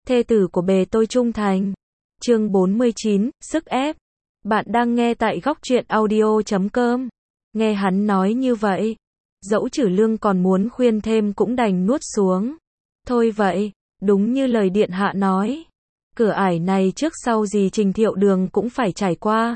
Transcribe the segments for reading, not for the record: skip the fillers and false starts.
thê tử của bề tôi trung thành. Chương 49, sức ép. Bạn đang nghe tại góc truyện audio.com. Nghe hắn nói như vậy, dẫu Trử Lương còn muốn khuyên thêm cũng đành nuốt xuống. Thôi vậy, đúng như lời điện hạ nói, cửa ải này trước sau gì Trình Thiệu Đường cũng phải trải qua.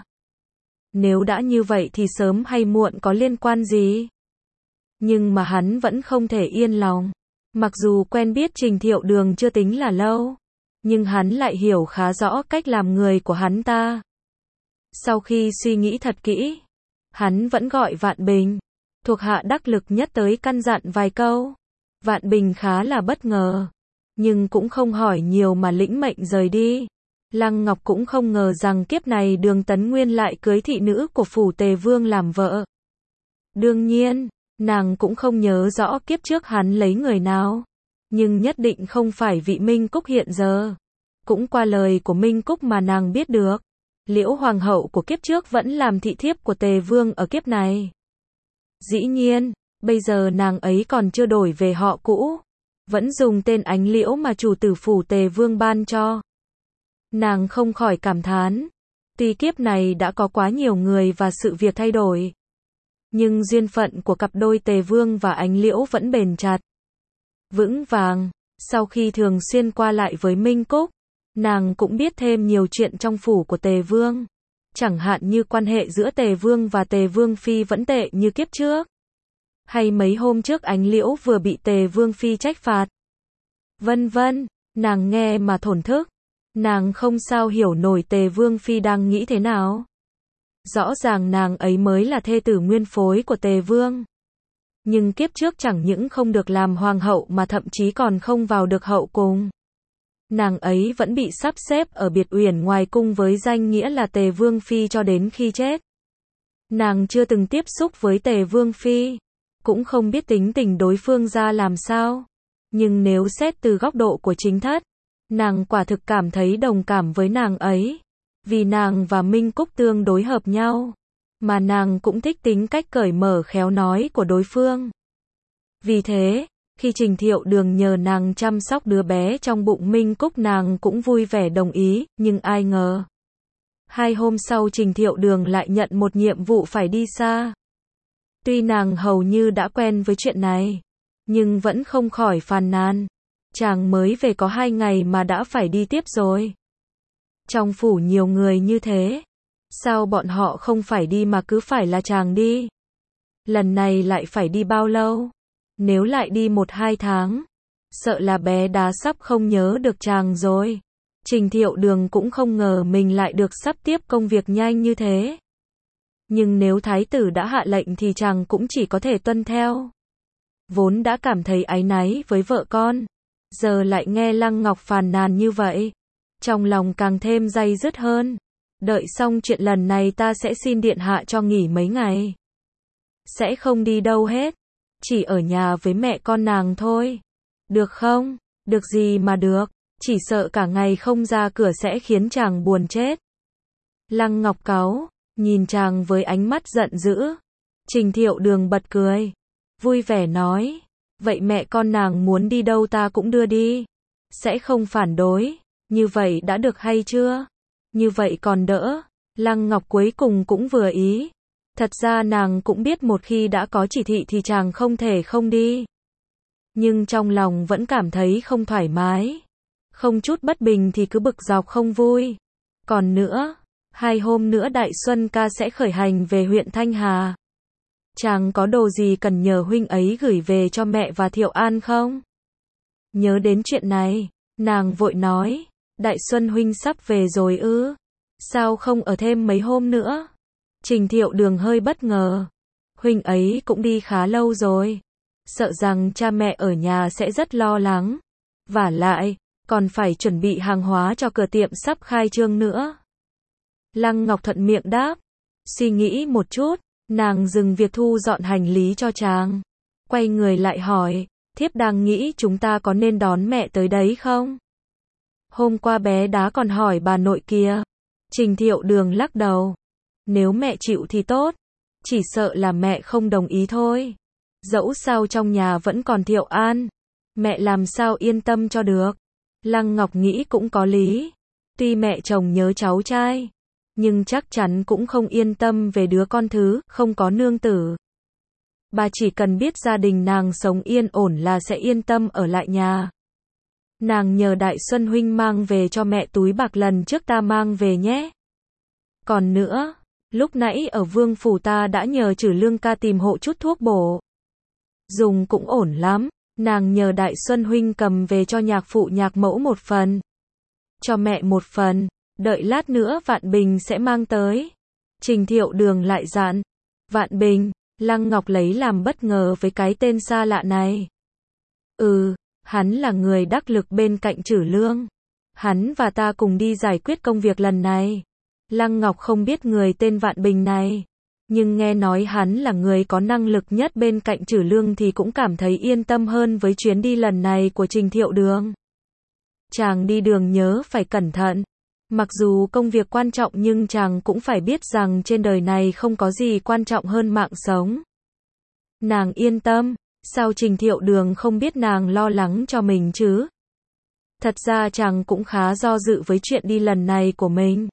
Nếu đã như vậy thì sớm hay muộn có liên quan gì? Nhưng mà hắn vẫn không thể yên lòng. Mặc dù quen biết Trình Thiệu Đường chưa tính là lâu, nhưng hắn lại hiểu khá rõ cách làm người của hắn ta. Sau khi suy nghĩ thật kỹ, hắn vẫn gọi Vạn Bình, thuộc hạ đắc lực nhất tới căn dặn vài câu. Vạn Bình khá là bất ngờ, nhưng cũng không hỏi nhiều mà lĩnh mệnh rời đi. Lăng Ngọc cũng không ngờ rằng kiếp này Đường Tấn Nguyên lại cưới thị nữ của phủ Tề Vương làm vợ. Đương nhiên, nàng cũng không nhớ rõ kiếp trước hắn lấy người nào, nhưng nhất định không phải vị Minh Cúc hiện giờ. Cũng qua lời của Minh Cúc mà nàng biết được, Liễu Hoàng hậu của kiếp trước vẫn làm thị thiếp của Tề Vương ở kiếp này. Dĩ nhiên, bây giờ nàng ấy còn chưa đổi về họ cũ, vẫn dùng tên Ánh Liễu mà chủ tử phủ Tề Vương ban cho. Nàng không khỏi cảm thán, tuy kiếp này đã có quá nhiều người và sự việc thay đổi, nhưng duyên phận của cặp đôi Tề Vương và Ánh Liễu vẫn bền chặt, vững vàng. Sau khi thường xuyên qua lại với Minh Cúc, nàng cũng biết thêm nhiều chuyện trong phủ của Tề Vương. Chẳng hạn như quan hệ giữa Tề Vương và Tề Vương Phi vẫn tệ như kiếp trước. Hay mấy hôm trước Ánh Liễu vừa bị Tề Vương Phi trách phạt. Vân vân, nàng nghe mà thổn thức. Nàng không sao hiểu nổi Tề Vương Phi đang nghĩ thế nào. Rõ ràng nàng ấy mới là thê tử nguyên phối của Tề Vương. Nhưng kiếp trước chẳng những không được làm hoàng hậu mà thậm chí còn không vào được hậu cung. Nàng ấy vẫn bị sắp xếp ở biệt uyển ngoài cung với danh nghĩa là Tề Vương Phi cho đến khi chết. Nàng chưa từng tiếp xúc với Tề Vương Phi, cũng không biết tính tình đối phương ra làm sao. Nhưng nếu xét từ góc độ của chính thất, nàng quả thực cảm thấy đồng cảm với nàng ấy. Vì nàng và Minh Cúc tương đối hợp nhau, mà nàng cũng thích tính cách cởi mở khéo nói của đối phương. Vì thế, khi Trình Thiệu Đường nhờ nàng chăm sóc đứa bé trong bụng Minh Cúc, nàng cũng vui vẻ đồng ý, nhưng ai ngờ 2 hôm sau Trình Thiệu Đường lại nhận một nhiệm vụ phải đi xa. Tuy nàng hầu như đã quen với chuyện này, nhưng vẫn không khỏi phàn nàn. Chàng mới về có 2 ngày mà đã phải đi tiếp rồi. Trong phủ nhiều người như thế, sao bọn họ không phải đi mà cứ phải là chàng đi? Lần này lại phải đi bao lâu? Nếu lại đi 1-2 tháng, sợ là bé Đá sắp không nhớ được chàng rồi. Trình Thiệu Đường cũng không ngờ mình lại được sắp tiếp công việc nhanh như thế. Nhưng nếu thái tử đã hạ lệnh thì chàng cũng chỉ có thể tuân theo. Vốn đã cảm thấy áy náy với vợ con, giờ lại nghe Lăng Ngọc phàn nàn như vậy, trong lòng càng thêm day dứt hơn. Đợi xong chuyện lần này ta sẽ xin điện hạ cho nghỉ mấy ngày. Sẽ không đi đâu hết, chỉ ở nhà với mẹ con nàng thôi. Được không? Được gì mà được, chỉ sợ cả ngày không ra cửa sẽ khiến chàng buồn chết. Lăng Ngọc cáu, nhìn chàng với ánh mắt giận dữ. Trình Thiệu Đường bật cười, vui vẻ nói, vậy mẹ con nàng muốn đi đâu ta cũng đưa đi, sẽ không phản đối. Như vậy đã được hay chưa? Như vậy còn đỡ. Lăng Ngọc cuối cùng cũng vừa ý. Thật ra nàng cũng biết một khi đã có chỉ thị thì chàng không thể không đi. Nhưng trong lòng vẫn cảm thấy không thoải mái. Không chút bất bình thì cứ bực dọc không vui. Còn nữa, 2 hôm nữa Đại Xuân ca sẽ khởi hành về huyện Thanh Hà. Chàng có đồ gì cần nhờ huynh ấy gửi về cho mẹ và Thiệu An không? Nhớ đến chuyện này, nàng vội nói, Đại Xuân huynh sắp về rồi ư? Sao không ở thêm mấy hôm nữa? Trình Thiệu Đường hơi bất ngờ. Huynh ấy cũng đi khá lâu rồi. Sợ rằng cha mẹ ở nhà sẽ rất lo lắng. Vả lại, còn phải chuẩn bị hàng hóa cho cửa tiệm sắp khai trương nữa. Lăng Ngọc thuận miệng đáp. Suy nghĩ một chút, nàng dừng việc thu dọn hành lý cho chàng. Quay người lại hỏi, thiếp đang nghĩ chúng ta có nên đón mẹ tới đấy không? Hôm qua bé Đá còn hỏi bà nội kia. Trình Thiệu Đường lắc đầu. Nếu mẹ chịu thì tốt, chỉ sợ là mẹ không đồng ý thôi. Dẫu sao trong nhà vẫn còn Thiệu An, mẹ làm sao yên tâm cho được. Lăng Ngọc nghĩ cũng có lý. Tuy mẹ chồng nhớ cháu trai, nhưng chắc chắn cũng không yên tâm về đứa con thứ, không có nương tử. Bà chỉ cần biết gia đình nàng sống yên ổn là sẽ yên tâm ở lại nhà. Nàng nhờ Đại Xuân huynh mang về cho mẹ túi bạc lần trước ta mang về nhé. Còn nữa, lúc nãy ở Vương phủ ta đã nhờ Trử Lương ca tìm hộ chút thuốc bổ. Dùng cũng ổn lắm, nàng nhờ Đại Xuân huynh cầm về cho nhạc phụ nhạc mẫu một phần. Cho mẹ một phần, đợi lát nữa Vạn Bình sẽ mang tới. Trình Thiệu Đường lại dặn. Vạn Bình, Lăng Ngọc lấy làm bất ngờ với cái tên xa lạ này. Hắn là người đắc lực bên cạnh Trử Lương. Hắn và ta cùng đi giải quyết công việc lần này. Lăng Ngọc không biết người tên Vạn Bình này, nhưng nghe nói hắn là người có năng lực nhất bên cạnh Trử Lương thì cũng cảm thấy yên tâm hơn với chuyến đi lần này của Trình Thiệu Đường. Chàng đi đường nhớ phải cẩn thận. Mặc dù công việc quan trọng nhưng chàng cũng phải biết rằng trên đời này không có gì quan trọng hơn mạng sống. Nàng yên tâm, sao Trình Thiệu Đường không biết nàng lo lắng cho mình chứ? Thật ra chàng cũng khá do dự với chuyện đi lần này của mình.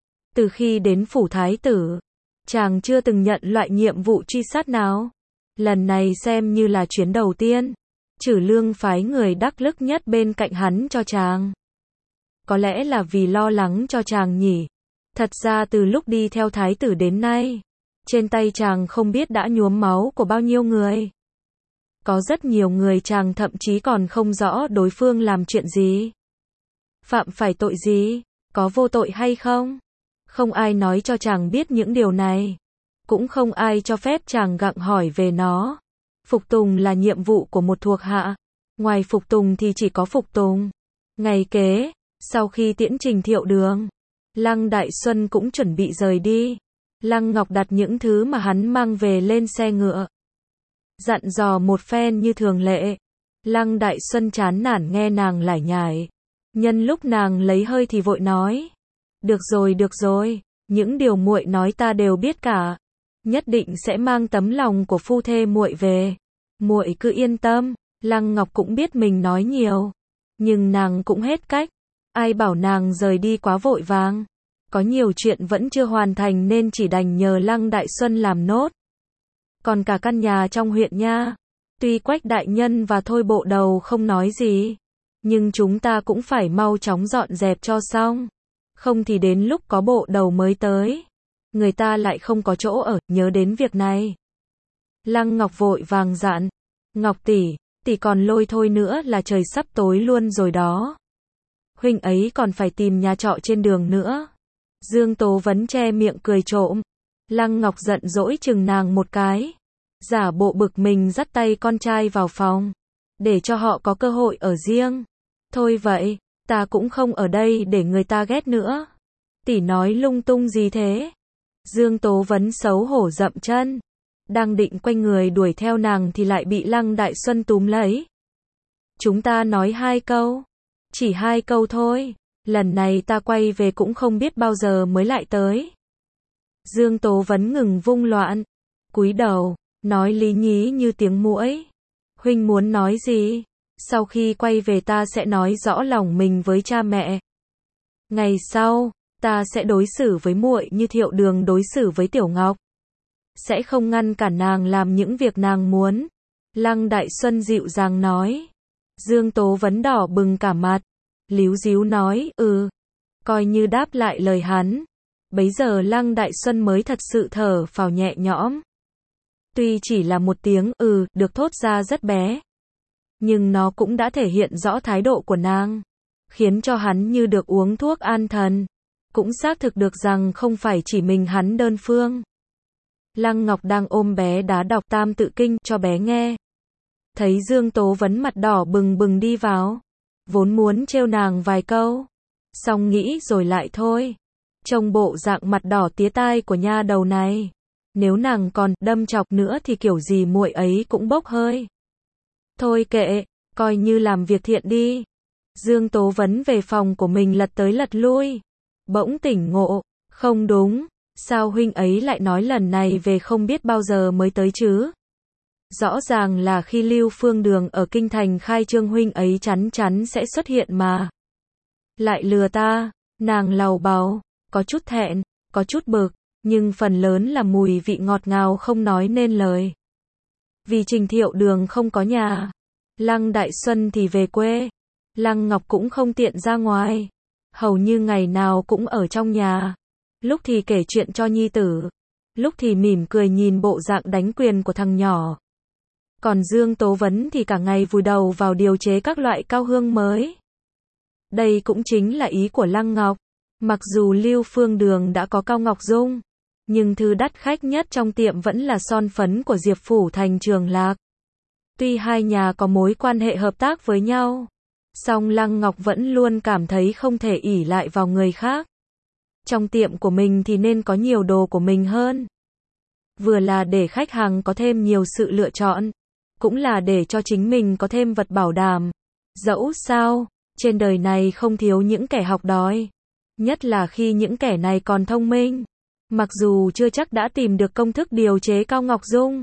Từ khi đến phủ thái tử, chàng chưa từng nhận loại nhiệm vụ truy sát nào. Lần này xem như là chuyến đầu tiên. Trử Lương phái người đắc lực nhất bên cạnh hắn cho chàng. Có lẽ là vì lo lắng cho chàng nhỉ. Thật ra từ lúc đi theo thái tử đến nay, trên tay chàng không biết đã nhuốm máu của bao nhiêu người. Có rất nhiều người chàng thậm chí còn không rõ đối phương làm chuyện gì, phạm phải tội gì, có vô tội hay không. Không ai nói cho chàng biết những điều này. Cũng không ai cho phép chàng gặng hỏi về nó. Phục tùng là nhiệm vụ của một thuộc hạ. Ngoài phục tùng thì chỉ có phục tùng. Ngày kế, sau khi tiễn Trình Thiệu Đường, Lăng Đại Xuân cũng chuẩn bị rời đi. Lăng Ngọc đặt những thứ mà hắn mang về lên xe ngựa. Dặn dò một phen như thường lệ. Lăng Đại Xuân chán nản nghe nàng lải nhải. Nhân lúc nàng lấy hơi thì vội nói. Được rồi, những điều muội nói ta đều biết cả. Nhất định sẽ mang tấm lòng của phu thê muội về. Muội cứ yên tâm. Lăng Ngọc cũng biết mình nói nhiều, nhưng nàng cũng hết cách. Ai bảo nàng rời đi quá vội vàng. Có nhiều chuyện vẫn chưa hoàn thành nên chỉ đành nhờ Lăng Đại Xuân làm nốt. Còn cả căn nhà trong huyện nha, tuy Quách đại nhân và Thôi bộ đầu không nói gì, nhưng chúng ta cũng phải mau chóng dọn dẹp cho xong. Không thì đến lúc có bộ đầu mới tới, người ta lại không có chỗ ở, nhớ đến việc này. Lăng Ngọc vội vàng dặn. Ngọc tỷ còn lôi Thôi nữa là trời sắp tối luôn rồi đó. Huynh ấy còn phải tìm nhà trọ trên đường nữa. Dương Tố Vấn che miệng cười trộm. Lăng Ngọc giận dỗi chừng nàng một cái. Giả bộ bực mình dắt tay con trai vào phòng, để cho họ có cơ hội ở riêng. Thôi vậy, ta cũng không ở đây để người ta ghét nữa. Tỷ nói lung tung gì thế? Dương Tố Vấn xấu hổ dậm chân. Đang định quay người đuổi theo nàng thì lại bị Lăng Đại Xuân túm lấy. Chúng ta nói 2 câu. Chỉ 2 câu thôi. Lần này ta quay về cũng không biết bao giờ mới lại tới. Dương Tố Vấn ngừng vung loạn, cúi đầu, nói lý nhí như tiếng muỗi. Huynh muốn nói gì? Sau khi quay về ta sẽ nói rõ lòng mình với cha mẹ. Ngày sau, ta sẽ đối xử với muội như Thiệu Đường đối xử với Tiểu Ngọc. Sẽ không ngăn cản nàng làm những việc nàng muốn. Lăng Đại Xuân dịu dàng nói. Dương Tố Vấn đỏ bừng cả mặt, líu díu nói, coi như đáp lại lời hắn. Bấy giờ Lăng Đại Xuân mới thật sự thở phào nhẹ nhõm. Tuy chỉ là một tiếng được thốt ra rất bé, nhưng nó cũng đã thể hiện rõ thái độ của nàng, khiến cho hắn như được uống thuốc an thần. Cũng xác thực được rằng không phải chỉ mình hắn đơn phương. Lăng Ngọc đang ôm bé đá đọc Tam Tự Kinh cho bé nghe. Thấy Dương Tố Vấn mặt đỏ bừng bừng đi vào, vốn muốn trêu nàng vài câu, xong nghĩ rồi lại thôi. Trông bộ dạng mặt đỏ tía tai của nha đầu này, nếu nàng còn đâm chọc nữa thì kiểu gì muội ấy cũng bốc hơi. Thôi kệ, coi như làm việc thiện đi. Dương Tố Vấn về phòng của mình lật tới lật lui, bỗng tỉnh ngộ, không đúng, sao huynh ấy lại nói lần này về không biết bao giờ mới tới chứ? Rõ ràng là khi Lưu Phương Đường ở kinh thành khai trương huynh ấy chắn chắn sẽ xuất hiện mà. Lại lừa ta, nàng lầu bầu, có chút thẹn, có chút bực, nhưng phần lớn là mùi vị ngọt ngào không nói nên lời. Vì Trình Thiệu Đường không có nhà, Lăng Đại Xuân thì về quê, Lăng Ngọc cũng không tiện ra ngoài, hầu như ngày nào cũng ở trong nhà, lúc thì kể chuyện cho nhi tử, lúc thì mỉm cười nhìn bộ dạng đánh quyền của thằng nhỏ. Còn Dương Tố Vấn thì cả ngày vùi đầu vào điều chế các loại cao hương mới. Đây cũng chính là ý của Lăng Ngọc. Mặc dù Lưu Phương Đường đã có Cao Ngọc Dung, nhưng thứ đắt khách nhất trong tiệm vẫn là son phấn của Diệp Phủ Thành Trường Lạc. Tuy hai nhà có mối quan hệ hợp tác với nhau, song Lăng Ngọc vẫn luôn cảm thấy không thể ỷ lại vào người khác. Trong tiệm của mình thì nên có nhiều đồ của mình hơn. Vừa là để khách hàng có thêm nhiều sự lựa chọn, cũng là để cho chính mình có thêm vật bảo đảm. Dẫu sao, trên đời này không thiếu những kẻ học đòi. Nhất là khi những kẻ này còn thông minh. Mặc dù chưa chắc đã tìm được công thức điều chế Cao Ngọc Dung,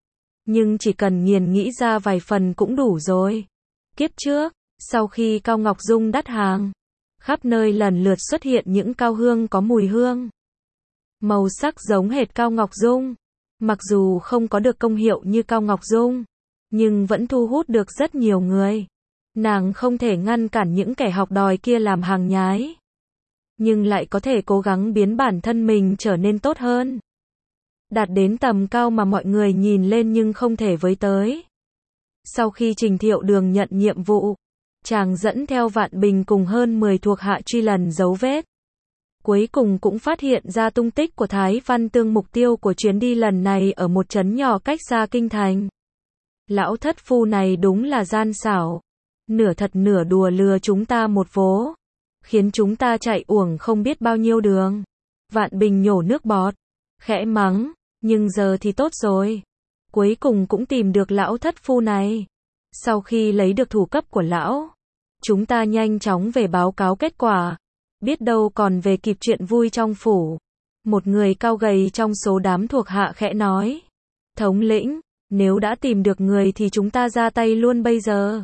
nhưng chỉ cần nghiền nghĩ ra vài phần cũng đủ rồi. Kiếp trước, sau khi Cao Ngọc Dung đắt hàng, khắp nơi lần lượt xuất hiện những cao hương có mùi hương, màu sắc giống hệt Cao Ngọc Dung. Mặc dù không có được công hiệu như Cao Ngọc Dung, nhưng vẫn thu hút được rất nhiều người. Nàng không thể ngăn cản những kẻ học đòi kia làm hàng nhái, nhưng lại có thể cố gắng biến bản thân mình trở nên tốt hơn, đạt đến tầm cao mà mọi người nhìn lên nhưng không thể với tới. Sau khi Trình Thiệu Đường nhận nhiệm vụ, chàng dẫn theo Vạn Bình cùng hơn 10 thuộc hạ truy lần dấu vết. Cuối cùng cũng phát hiện ra tung tích của Thái Văn Tương. Mục tiêu của chuyến đi lần này ở một trấn nhỏ cách xa kinh thành. Lão thất phu này đúng là gian xảo, nửa thật nửa đùa lừa chúng ta một vố, khiến chúng ta chạy uổng không biết bao nhiêu đường. Vạn Bình nhổ nước bọt, khẽ mắng, nhưng giờ thì tốt rồi. Cuối cùng cũng tìm được lão thất phu này. Sau khi lấy được thủ cấp của lão, chúng ta nhanh chóng về báo cáo kết quả. Biết đâu còn về kịp chuyện vui trong phủ. Một người cao gầy trong số đám thuộc hạ khẽ nói. Thống lĩnh, nếu đã tìm được người thì chúng ta ra tay luôn bây giờ,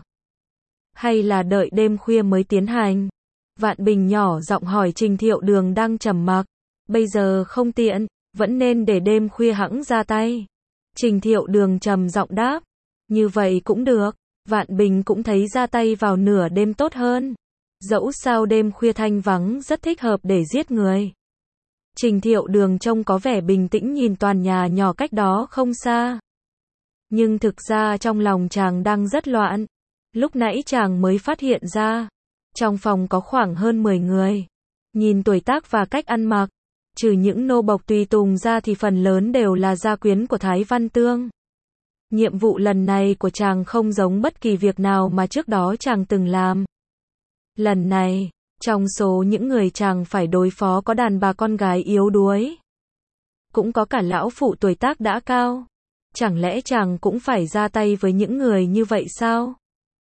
hay là đợi đêm khuya mới tiến hành? Vạn Bình nhỏ giọng hỏi Trình Thiệu Đường đang trầm mặc. Bây giờ không tiện, vẫn nên để đêm khuya hẵng ra tay. Trình Thiệu Đường trầm giọng đáp. Như vậy cũng được. Vạn Bình cũng thấy ra tay vào nửa đêm tốt hơn. Dẫu sao đêm khuya thanh vắng rất thích hợp để giết người. Trình Thiệu Đường trông có vẻ bình tĩnh nhìn toàn nhà nhỏ cách đó không xa. Nhưng thực ra trong lòng chàng đang rất loạn. Lúc nãy chàng mới phát hiện ra, trong phòng có khoảng hơn 10 người. Nhìn tuổi tác và cách ăn mặc, trừ những nô bộc tùy tùng ra thì phần lớn đều là gia quyến của Thái Văn Tương. Nhiệm vụ lần này của chàng không giống bất kỳ việc nào mà trước đó chàng từng làm. Lần này, trong số những người chàng phải đối phó có đàn bà con gái yếu đuối, cũng có cả lão phụ tuổi tác đã cao. Chẳng lẽ chàng cũng phải ra tay với những người như vậy sao?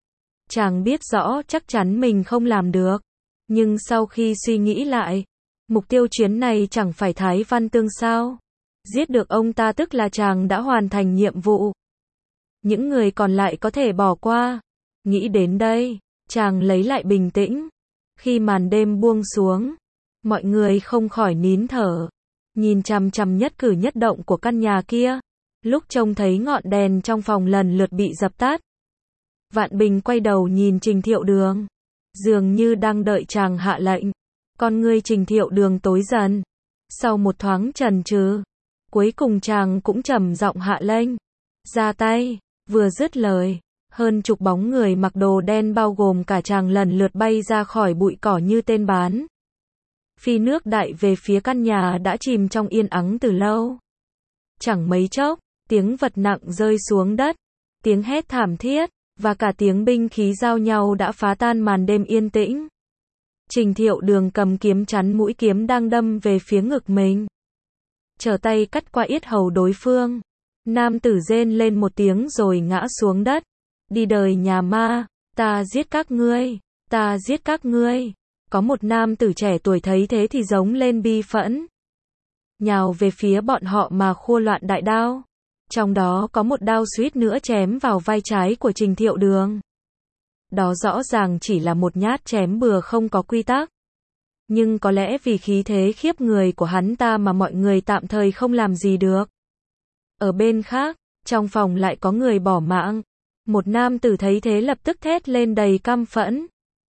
Chàng biết rõ chắc chắn mình không làm được. Nhưng sau khi suy nghĩ lại, mục tiêu chuyến này chẳng phải Thái Văn Tương sao? Giết được ông ta tức là chàng đã hoàn thành nhiệm vụ. Những người còn lại có thể bỏ qua. Nghĩ đến đây, chàng lấy lại bình tĩnh. Khi màn đêm buông xuống, mọi người không khỏi nín thở, nhìn chằm chằm nhất cử nhất động của căn nhà kia. Lúc trông thấy ngọn đèn trong phòng lần lượt bị dập tắt, Vạn Bình quay đầu nhìn Trình Thiệu Đường, dường như đang đợi chàng hạ lệnh. Con ngươi Trình Thiệu Đường tối dần. Sau một thoáng chần chừ, cuối cùng chàng cũng trầm giọng hạ lệnh. Ra tay. Vừa dứt lời, hơn chục bóng người mặc đồ đen bao gồm cả chàng lần lượt bay ra khỏi bụi cỏ như tên bắn. Phi nước đại về phía căn nhà đã chìm trong yên ắng từ lâu. Chẳng mấy chốc, tiếng vật nặng rơi xuống đất, tiếng hét thảm thiết, và cả tiếng binh khí giao nhau đã phá tan màn đêm yên tĩnh. Trình Thiệu Đường cầm kiếm chắn mũi kiếm đang đâm về phía ngực mình. Trở tay cắt qua yết hầu đối phương. Nam tử rên lên một tiếng rồi ngã xuống đất. Đi đời nhà ma, ta giết các ngươi, ta giết các ngươi. Có một nam tử trẻ tuổi thấy thế thì giống lên bi phẫn, nhào về phía bọn họ mà khua loạn đại đao. Trong đó có một đao suýt nữa chém vào vai trái của Trình Thiệu Đường. Đó rõ ràng chỉ là một nhát chém bừa không có quy tắc. Nhưng có lẽ vì khí thế khiếp người của hắn ta mà mọi người tạm thời không làm gì được. Ở bên khác, trong phòng lại có người bỏ mạng. Một nam tử thấy thế lập tức thét lên đầy căm phẫn.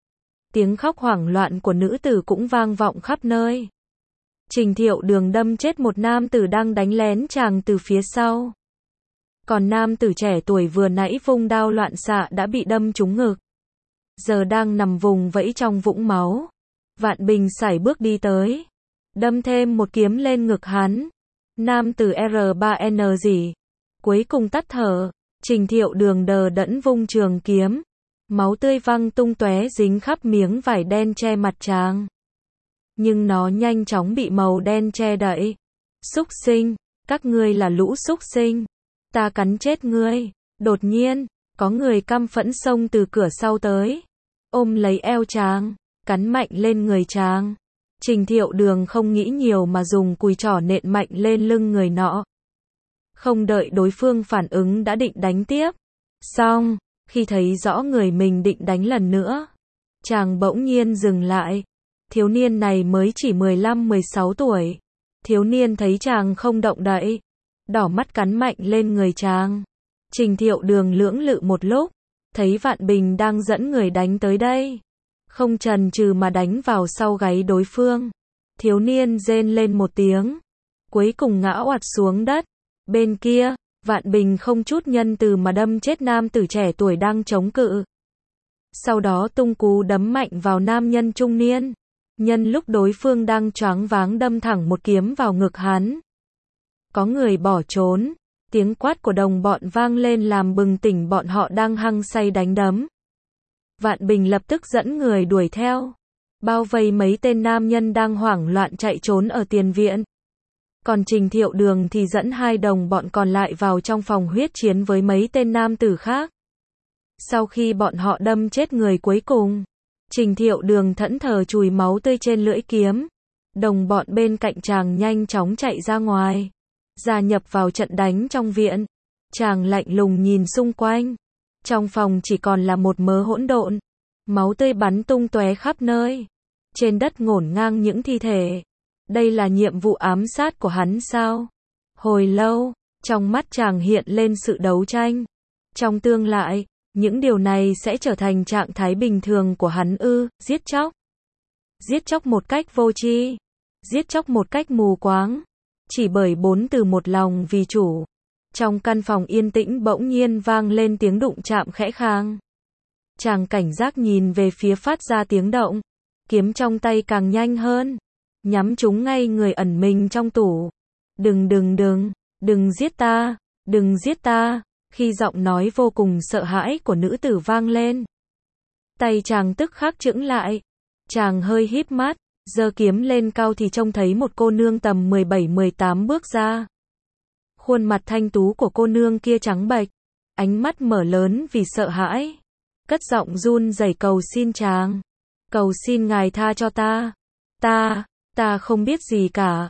Tiếng khóc hoảng loạn của nữ tử cũng vang vọng khắp nơi. Trình Thiệu Đường đâm chết một nam tử đang đánh lén chàng từ phía sau. Còn nam tử trẻ tuổi vừa nãy vung đao loạn xạ đã bị đâm trúng ngực. Giờ đang nằm vùng vẫy trong vũng máu. Vạn Bình sải bước đi tới. Đâm thêm một kiếm lên ngực hắn. Nam tử R3N gì. Cuối cùng tắt thở. Trình Thiệu Đường đờ đẫn vung trường kiếm. Máu tươi văng tung tóe dính khắp miếng vải đen che mặt chàng. Nhưng nó nhanh chóng bị màu đen che đậy. Súc sinh, các ngươi là lũ súc sinh. Ta cắn chết ngươi. Đột nhiên, có người căm phẫn xông từ cửa sau tới. Ôm lấy eo chàng, cắn mạnh lên người chàng. Trình Thiệu Đường không nghĩ nhiều mà dùng cùi trỏ nện mạnh lên lưng người nọ. Không đợi đối phương phản ứng đã định đánh tiếp. Xong, khi thấy rõ người mình định đánh lần nữa, chàng bỗng nhiên dừng lại. Thiếu niên này mới chỉ 15-16 tuổi. Thiếu niên thấy chàng không động đậy, đỏ mắt cắn mạnh lên người chàng. Trình Thiệu Đường lưỡng lự một lúc, thấy Vạn Bình đang dẫn người đánh tới đây. Không chần chừ mà đánh vào sau gáy đối phương. Thiếu niên rên lên một tiếng, cuối cùng ngã oạt xuống đất. Bên kia, Vạn Bình không chút nhân từ mà đâm chết nam tử trẻ tuổi đang chống cự. Sau đó tung cú đấm mạnh vào nam nhân trung niên. Nhân lúc đối phương đang choáng váng đâm thẳng một kiếm vào ngực hắn. Có người bỏ trốn. Tiếng quát của đồng bọn vang lên làm bừng tỉnh bọn họ đang hăng say đánh đấm. Vạn Bình lập tức dẫn người đuổi theo. Bao vây mấy tên nam nhân đang hoảng loạn chạy trốn ở tiền viện. Còn Trình Thiệu Đường thì dẫn hai đồng bọn còn lại vào trong phòng huyết chiến với mấy tên nam tử khác. Sau khi bọn họ đâm chết người cuối cùng, Trình Thiệu Đường thẫn thờ chùi máu tươi trên lưỡi kiếm. Đồng bọn bên cạnh chàng nhanh chóng chạy ra ngoài, gia nhập vào trận đánh trong viện. Chàng lạnh lùng nhìn xung quanh. Trong phòng chỉ còn là một mớ hỗn độn. Máu tươi bắn tung tóe khắp nơi. Trên đất ngổn ngang những thi thể. Đây là nhiệm vụ ám sát của hắn sao? Hồi lâu, trong mắt chàng hiện lên sự đấu tranh. Trong tương lai, những điều này sẽ trở thành trạng thái bình thường của hắn ư? Giết chóc. Giết chóc một cách vô tri. Giết chóc một cách mù quáng. Chỉ bởi 4 từ một lòng vì chủ. Trong căn phòng yên tĩnh bỗng nhiên vang lên tiếng đụng chạm khẽ khàng. Chàng cảnh giác nhìn về phía phát ra tiếng động. Kiếm trong tay càng nhanh hơn. Nhắm trúng ngay người ẩn mình trong tủ. Đừng giết ta, đừng giết ta. Khi giọng nói vô cùng sợ hãi của nữ tử vang lên, tay chàng tức khắc chững lại. Chàng hơi híp mắt, giơ kiếm lên cao thì trông thấy một cô nương tầm 17-18 bước ra. Khuôn mặt thanh tú của cô nương kia trắng bệch, ánh mắt mở lớn vì sợ hãi, cất giọng run rẩy cầu xin chàng. Cầu xin ngài tha cho ta. Ta không biết gì cả.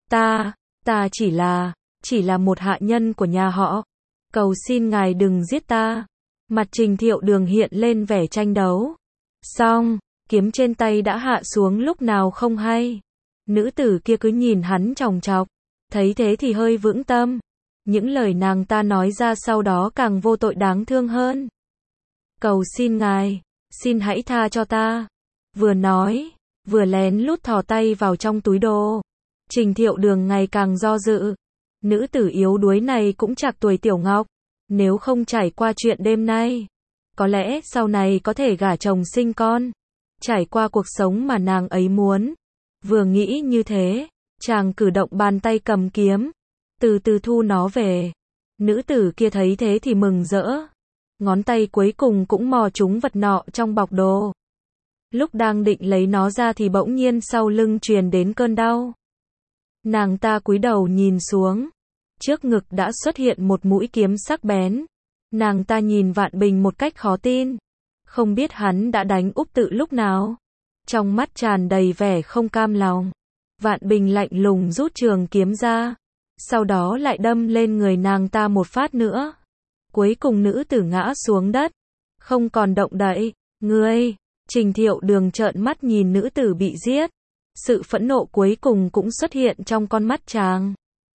Ta chỉ là một hạ nhân của nhà họ. Cầu xin ngài đừng giết ta. Mặt Trình Thiệu Đường hiện lên vẻ tranh đấu. Xong, kiếm trên tay đã hạ xuống lúc nào không hay. Nữ tử kia cứ nhìn hắn chòng chọc. Thấy thế thì hơi vững tâm. Những lời nàng ta nói ra sau đó càng vô tội đáng thương hơn. Cầu xin ngài, xin hãy tha cho ta. Vừa nói, vừa lén lút thò tay vào trong túi đồ. Trình Thiệu Đường ngày càng do dự. Nữ tử yếu đuối này cũng trạc tuổi Tiểu Ngọc. Nếu không trải qua chuyện đêm nay, có lẽ sau này có thể gả chồng sinh con. Trải qua cuộc sống mà nàng ấy muốn. Vừa nghĩ như thế, chàng cử động bàn tay cầm kiếm. Từ từ thu nó về. Nữ tử kia thấy thế thì mừng rỡ. Ngón tay cuối cùng cũng mò trúng vật nọ trong bọc đồ. Lúc đang định lấy nó ra thì bỗng nhiên sau lưng truyền đến cơn đau. Nàng ta cúi đầu nhìn xuống. Trước ngực đã xuất hiện một mũi kiếm sắc bén. Nàng ta nhìn Vạn Bình một cách khó tin. Không biết hắn đã đánh úp tự lúc nào. Trong mắt tràn đầy vẻ không cam lòng. Vạn Bình lạnh lùng rút trường kiếm ra. Sau đó lại đâm lên người nàng ta một phát nữa. Cuối cùng nữ tử ngã xuống đất. Không còn động đậy. Ngươi, Trình Thiệu Đường trợn mắt nhìn nữ tử bị giết. Sự phẫn nộ cuối cùng cũng xuất hiện trong con mắt chàng.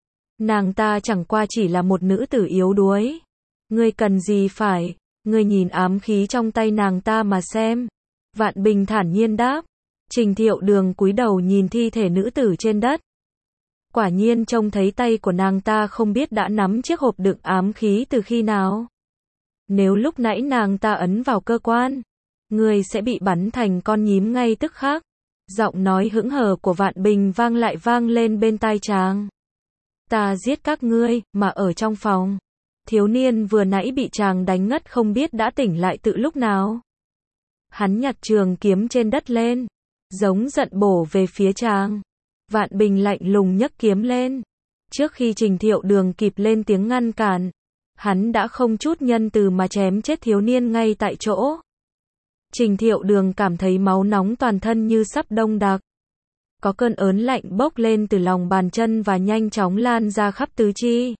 Nàng ta chẳng qua chỉ là một nữ tử yếu đuối. Ngươi cần gì phải, ngươi nhìn ám khí trong tay nàng ta mà xem. Vạn Bình thản nhiên đáp. Trình Thiệu Đường cúi đầu nhìn thi thể nữ tử trên đất. Quả nhiên trông thấy tay của nàng ta không biết đã nắm chiếc hộp đựng ám khí từ khi nào. Nếu lúc nãy nàng ta ấn vào cơ quan, ngươi sẽ bị bắn thành con nhím ngay tức khắc. Giọng nói hững hờ của Vạn Bình vang lên bên tai chàng. Ta giết các ngươi, mà ở trong phòng. Thiếu niên vừa nãy bị chàng đánh ngất không biết đã tỉnh lại từ lúc nào. Hắn nhặt trường kiếm trên đất lên, giống giận bổ về phía chàng. Vạn Bình lạnh lùng nhấc kiếm lên. Trước khi Trình Thiệu Đường kịp lên tiếng ngăn cản, hắn đã không chút nhân từ mà chém chết thiếu niên ngay tại chỗ. Trình Thiệu Đường cảm thấy máu nóng toàn thân như sắp đông đặc. Có cơn ớn lạnh bốc lên từ lòng bàn chân và nhanh chóng lan ra khắp tứ chi.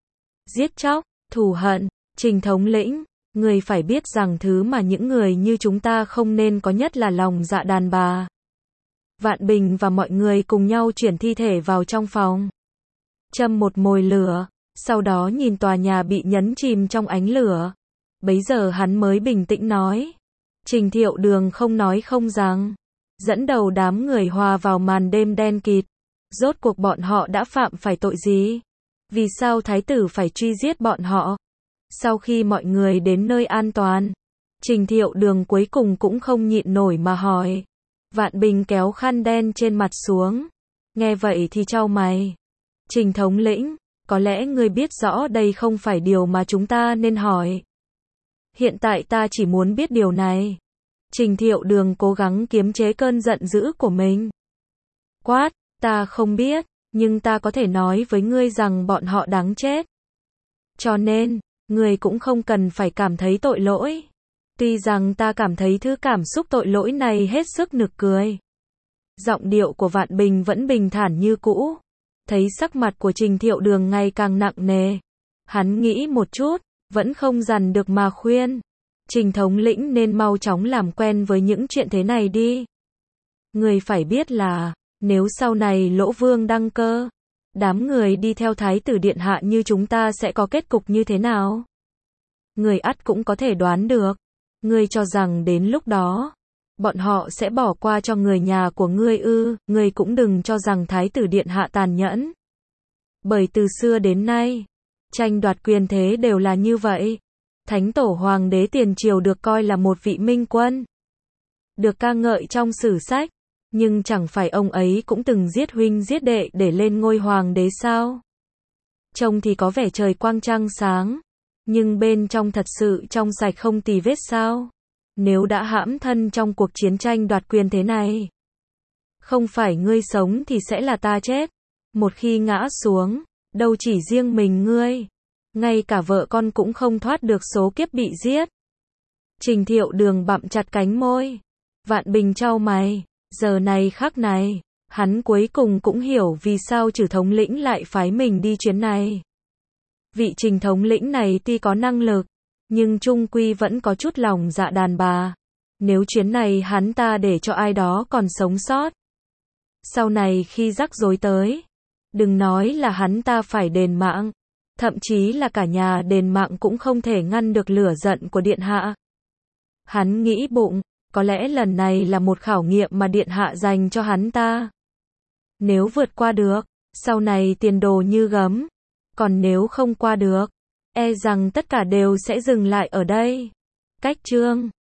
Giết chóc, thù hận, Trình thống lĩnh, người phải biết rằng thứ mà những người như chúng ta không nên có nhất là lòng dạ đàn bà. Vạn Bình và mọi người cùng nhau chuyển thi thể vào trong phòng. Châm một mồi lửa, sau đó nhìn tòa nhà bị nhấn chìm trong ánh lửa. Bấy giờ hắn mới bình tĩnh nói. Trình Thiệu Đường không nói không rằng. Dẫn đầu đám người hòa vào màn đêm đen kịt. Rốt cuộc bọn họ đã phạm phải tội gì? Vì sao thái tử phải truy giết bọn họ? Sau khi mọi người đến nơi an toàn, Trình Thiệu Đường cuối cùng cũng không nhịn nổi mà hỏi. Vạn Bình kéo khăn đen trên mặt xuống. Nghe vậy thì chau mày. Trình thống lĩnh, có lẽ ngươi biết rõ đây không phải điều mà chúng ta nên hỏi. Hiện tại ta chỉ muốn biết điều này. Trình Thiệu Đường cố gắng kiềm chế cơn giận dữ của mình. Quát, ta không biết, nhưng ta có thể nói với ngươi rằng bọn họ đáng chết. Cho nên, ngươi cũng không cần phải cảm thấy tội lỗi. Tuy rằng ta cảm thấy thứ cảm xúc tội lỗi này hết sức nực cười. Giọng điệu của Vạn Bình vẫn bình thản như cũ. Thấy sắc mặt của Trình Thiệu Đường ngày càng nặng nề. Hắn nghĩ một chút, vẫn không dằn được mà khuyên. Trình thống lĩnh nên mau chóng làm quen với những chuyện thế này đi. Người phải biết là, nếu sau này Lỗ Vương đăng cơ, đám người đi theo Thái tử Điện Hạ như chúng ta sẽ có kết cục như thế nào? Người ắt cũng có thể đoán được. Ngươi cho rằng đến lúc đó, bọn họ sẽ bỏ qua cho người nhà của ngươi ư? Ngươi cũng đừng cho rằng Thái tử Điện Hạ tàn nhẫn. Bởi từ xưa đến nay, tranh đoạt quyền thế đều là như vậy. Thánh tổ hoàng đế tiền triều được coi là một vị minh quân, được ca ngợi trong sử sách, nhưng chẳng phải ông ấy cũng từng giết huynh giết đệ để lên ngôi hoàng đế sao? Trông thì có vẻ trời quang trăng sáng, nhưng bên trong thật sự trong sạch không tì vết sao? Nếu đã hãm thân trong cuộc chiến tranh đoạt quyền thế này, không phải ngươi sống thì sẽ là ta chết. Một khi ngã xuống, đâu chỉ riêng mình ngươi, ngay cả vợ con cũng không thoát được số kiếp bị giết. Trình Thiệu Đường bặm chặt cánh môi. Vạn Bình chau mày. Giờ này khắc này, hắn cuối cùng cũng hiểu vì sao Trử thống lĩnh lại phái mình đi chuyến này. Vị Trình thống lĩnh này tuy có năng lực, nhưng chung quy vẫn có chút lòng dạ đàn bà. Nếu chuyến này hắn ta để cho ai đó còn sống sót, sau này khi rắc rối tới, đừng nói là hắn ta phải đền mạng, thậm chí là cả nhà đền mạng cũng không thể ngăn được lửa giận của Điện Hạ. Hắn nghĩ bụng, có lẽ lần này là một khảo nghiệm mà Điện Hạ dành cho hắn ta. Nếu vượt qua được, sau này tiền đồ như gấm. Còn nếu không qua được, e rằng tất cả đều sẽ dừng lại ở đây. Cách chương